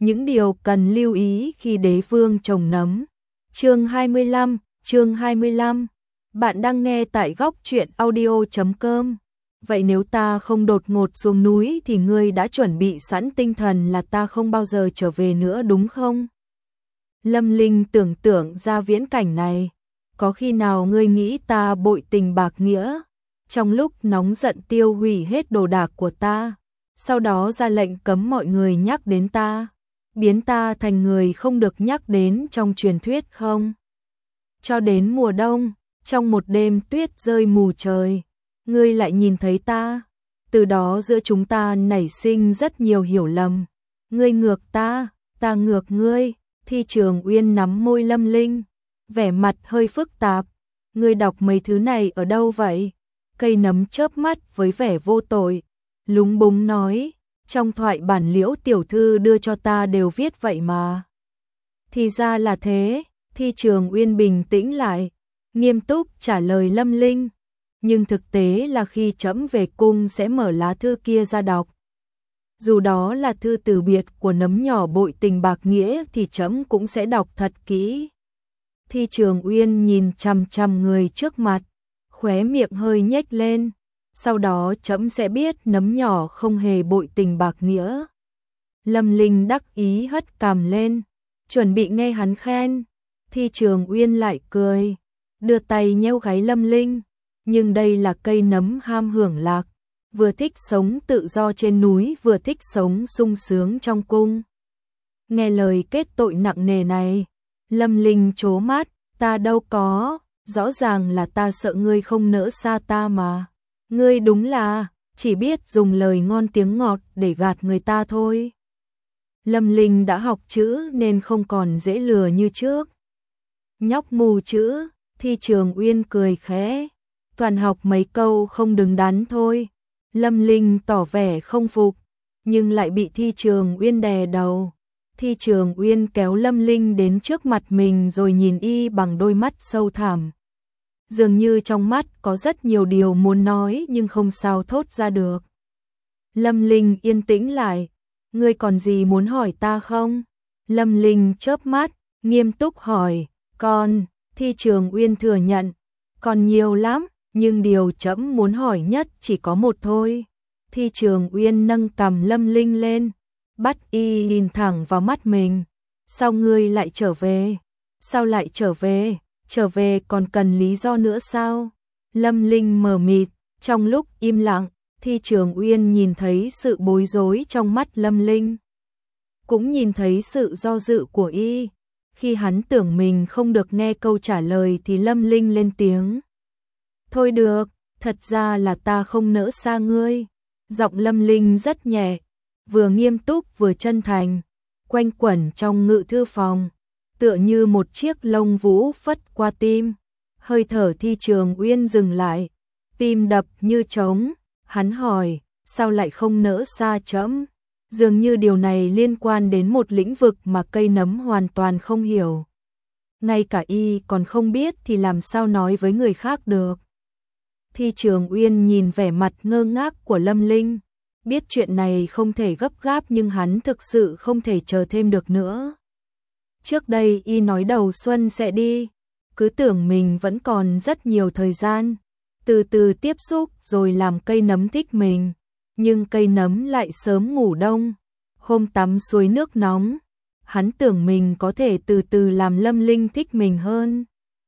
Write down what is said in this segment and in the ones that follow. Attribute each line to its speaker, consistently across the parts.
Speaker 1: những điều cần lưu ý khi đế vương trồng nấm. Chương 25. Bạn đang nghe tại góc truyện audio.com. Vậy nếu ta không đột ngột xuống núi thì ngươi đã chuẩn bị sẵn tinh thần là ta không bao giờ trở về nữa đúng không? Lâm Linh tưởng tượng ra viễn cảnh này. Có khi nào ngươi nghĩ ta bội tình bạc nghĩa, trong lúc nóng giận tiêu hủy hết đồ đạc của ta, sau đó ra lệnh cấm mọi người nhắc đến ta, biến ta thành người không được nhắc đến trong truyền thuyết không? Cho đến mùa đông, trong một đêm tuyết rơi mù trời, ngươi lại nhìn thấy ta, từ đó giữa chúng ta nảy sinh rất nhiều hiểu lầm. Ngươi ngược ta ngược ngươi. Thi Trường Uyên nắm môi Lâm Linh, vẻ mặt hơi phức tạp. Ngươi đọc mấy thứ này ở đâu vậy? Cây nấm chớp mắt với vẻ vô tội, lúng búng nói, trong thoại bản Liễu tiểu thư đưa cho ta đều viết vậy mà. Thì ra là thế. Thi Trường Uyên bình tĩnh lại, nghiêm túc trả lời Lâm Linh, nhưng thực tế là khi trẫm về cung sẽ mở lá thư kia ra đọc. Dù đó là thư từ biệt của nấm nhỏ bội tình bạc nghĩa thì trẫm cũng sẽ đọc thật kỹ. Thi Trường Uyên nhìn chằm chằm người trước mặt, khóe miệng hơi nhếch lên, sau đó trẫm sẽ biết nấm nhỏ không hề bội tình bạc nghĩa. Lâm Linh đắc ý hất cằm lên, chuẩn bị nghe hắn khen. Thi Trường Uyên lại cười, đưa tay nhéo gáy Lâm Linh, nhưng đây là cây nấm ham hưởng lạc, vừa thích sống tự do trên núi vừa thích sống sung sướng trong cung. Nghe lời kết tội nặng nề này, Lâm Linh trố mắt, ta đâu có, rõ ràng là ta sợ ngươi không nỡ xa ta mà. Ngươi đúng là chỉ biết dùng lời ngon tiếng ngọt để gạt người ta thôi. Lâm Linh đã học chữ nên không còn dễ lừa như trước. Nhóc mù chữ, Thi Trường Uyên cười khẽ, toàn học mấy câu không đứng đắn thôi. Lâm Linh tỏ vẻ không phục, nhưng lại bị Thi Trường Uyên đè đầu. Thi Trường Uyên kéo Lâm Linh đến trước mặt mình rồi nhìn y bằng đôi mắt sâu thẳm. Dường như trong mắt có rất nhiều điều muốn nói nhưng không sao thốt ra được. Lâm Linh yên tĩnh lại, ngươi còn gì muốn hỏi ta không? Lâm Linh chớp mắt, nghiêm túc hỏi, con. Thi Trường Uyên thừa nhận, còn nhiều lắm, nhưng điều trẫm muốn hỏi nhất chỉ có một thôi. Thi Trường Uyên nâng cằm Lâm Linh lên, bắt y nhìn thẳng vào mắt mình. Sao ngươi lại trở về? Sao lại trở về? Trở về còn cần lý do nữa sao? Lâm Linh mờ mịt, trong lúc im lặng, Thi Trường Uyên nhìn thấy sự bối rối trong mắt Lâm Linh, cũng nhìn thấy sự do dự của y. Khi hắn tưởng mình không được nghe câu trả lời thì Lâm Linh lên tiếng. Thôi được, thật ra là ta không nỡ xa ngươi. Giọng Lâm Linh rất nhẹ, vừa nghiêm túc vừa chân thành, quanh quẩn trong ngự thư phòng, tựa như một chiếc lông vũ phất qua tim. Hơi thở Thi Trường Uyên dừng lại, tim đập như trống. Hắn hỏi, sao lại không nỡ xa trẫm? Dường như điều này liên quan đến một lĩnh vực mà cây nấm hoàn toàn không hiểu. Ngay cả y còn không biết thì làm sao nói với người khác được. Thi Trường Uyên nhìn vẻ mặt ngơ ngác của Lâm Linh, biết chuyện này không thể gấp gáp nhưng hắn thực sự không thể chờ thêm được nữa. Trước đây y nói đầu xuân sẽ đi, cứ tưởng mình vẫn còn rất nhiều thời gian, từ từ tiếp xúc rồi làm cây nấm thích mình. Nhưng cây nấm lại sớm ngủ đông. Hôm tắm suối nước nóng, hắn tưởng mình có thể từ từ làm Lâm Linh thích mình hơn,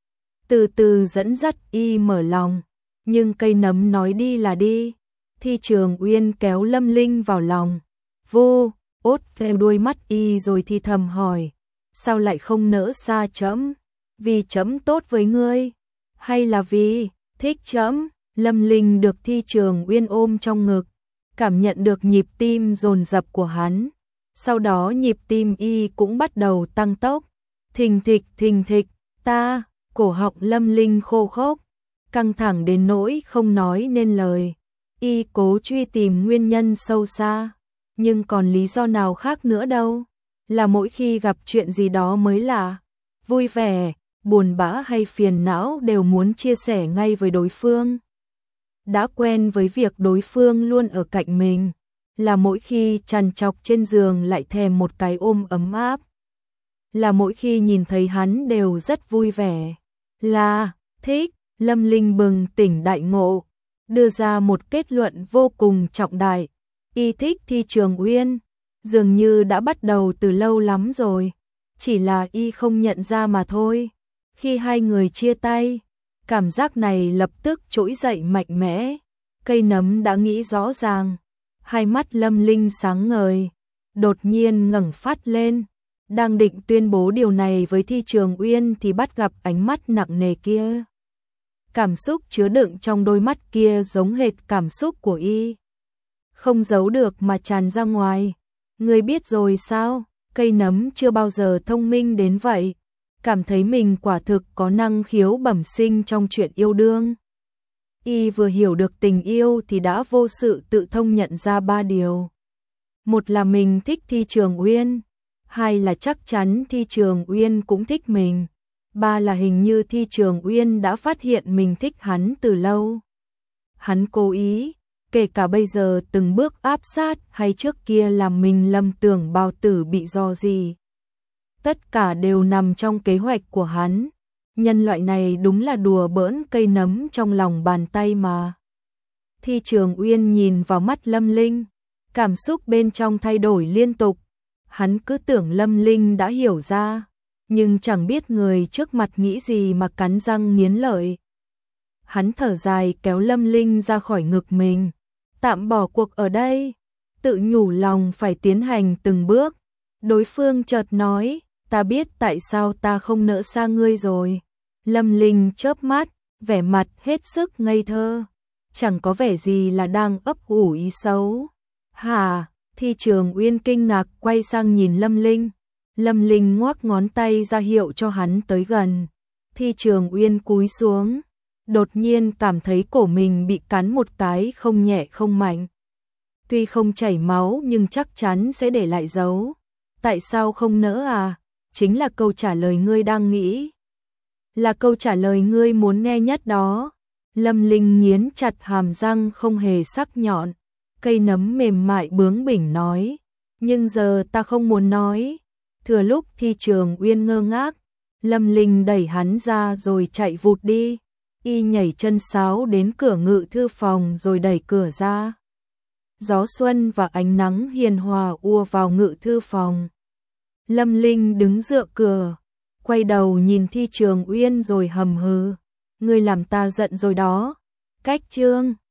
Speaker 1: từ từ dẫn dắt y mở lòng. Nhưng cây nấm nói đi là đi. Thi Trường Uyên kéo Lâm Linh vào lòng, vô ốt theo đuôi mắt y rồi thì thầm hỏi, sao lại không nỡ xa trẫm? Vì trẫm tốt với ngươi, hay là vì thích trẫm? Lâm Linh được Thi Trường Uyên ôm trong ngực, cảm nhận được nhịp tim dồn dập của hắn. Sau đó nhịp tim y cũng bắt đầu tăng tốc, thình thịch, ta. Cổ họng Lâm Linh khô khốc, căng thẳng đến nỗi không nói nên lời. Y cố truy tìm nguyên nhân sâu xa, nhưng còn lý do nào khác nữa đâu. Là mỗi khi gặp chuyện gì đó mới lạ, vui vẻ, buồn bã hay phiền não đều muốn chia sẻ ngay với đối phương. Đã quen với việc đối phương luôn ở cạnh mình, là mỗi khi trằn trọc trên giường lại thèm một cái ôm ấm áp, là mỗi khi nhìn thấy hắn đều rất vui vẻ, là thích. Lâm Linh bừng tỉnh đại ngộ, đưa ra một kết luận vô cùng trọng đại, y thích Thi Trường Uyên, dường như đã bắt đầu từ lâu lắm rồi, chỉ là y không nhận ra mà thôi. Khi hai người chia tay, cảm giác này lập tức trỗi dậy mạnh mẽ, cây nấm đã nghĩ rõ ràng, hai mắt Lâm Linh sáng ngời, đột nhiên ngẩng phát lên, đang định tuyên bố điều này với Thi Trường Uyên thì bắt gặp ánh mắt nặng nề kia. Cảm xúc chứa đựng trong đôi mắt kia giống hệt cảm xúc của y, không giấu được mà tràn ra ngoài. Ngươi biết rồi sao? Cây nấm chưa bao giờ thông minh đến vậy, cảm thấy mình quả thực có năng khiếu bẩm sinh trong chuyện yêu đương. Y vừa hiểu được tình yêu thì đã vô sự tự thông nhận ra ba điều. Một là mình thích Thi Trường Uyên, hai là chắc chắn Thi Trường Uyên cũng thích mình, ba là hình như Thi Trường Uyên đã phát hiện mình thích hắn từ lâu. Hắn cố ý, kể cả bây giờ từng bước áp sát hay trước kia làm mình lầm tưởng Bào Tử bị do gì. Tất cả đều nằm trong kế hoạch của hắn. Nhân loại này đúng là đùa bỡn cây nấm trong lòng bàn tay mà. Thi Trường Uyên nhìn vào mắt Lâm Linh, cảm xúc bên trong thay đổi liên tục. Hắn cứ tưởng Lâm Linh đã hiểu ra, nhưng chẳng biết người trước mặt nghĩ gì mà cắn răng nghiến lợi. Hắn thở dài kéo Lâm Linh ra khỏi ngực mình, tạm bỏ cuộc ở đây, tự nhủ lòng phải tiến hành từng bước. Đối phương chợt nói, ta biết tại sao ta không nỡ xa ngươi rồi. Lâm Linh chớp mắt, vẻ mặt hết sức ngây thơ, chẳng có vẻ gì là đang ấp ủ ý xấu. Hả? Thi Trường Uyên kinh ngạc quay sang nhìn Lâm Linh. Lâm Linh ngoắc ngón tay ra hiệu cho hắn tới gần. Thi Trường Uyên cúi xuống, đột nhiên cảm thấy cổ mình bị cắn một cái không nhẹ không mạnh. Tuy không chảy máu nhưng chắc chắn sẽ để lại dấu. Tại sao không nỡ à? Chính là câu trả lời ngươi đang nghĩ. Là câu trả lời ngươi muốn nghe nhất đó. Lâm Linh nghiến chặt hàm răng không hề sắc nhọn. Cây nấm mềm mại bướng bỉnh nói. Nhưng giờ ta không muốn nói. Thừa lúc Thi Trường Uyên ngơ ngác, Lâm Linh đẩy hắn ra rồi chạy vụt đi. Y nhảy chân sáo đến cửa ngự thư phòng rồi đẩy cửa ra. Gió xuân và ánh nắng hiền hòa ùa vào ngự thư phòng. Lâm Linh đứng dựa cửa, quay đầu nhìn Thi Trường Uyên rồi hầm hừ. Ngươi làm ta giận rồi đó. Cách chương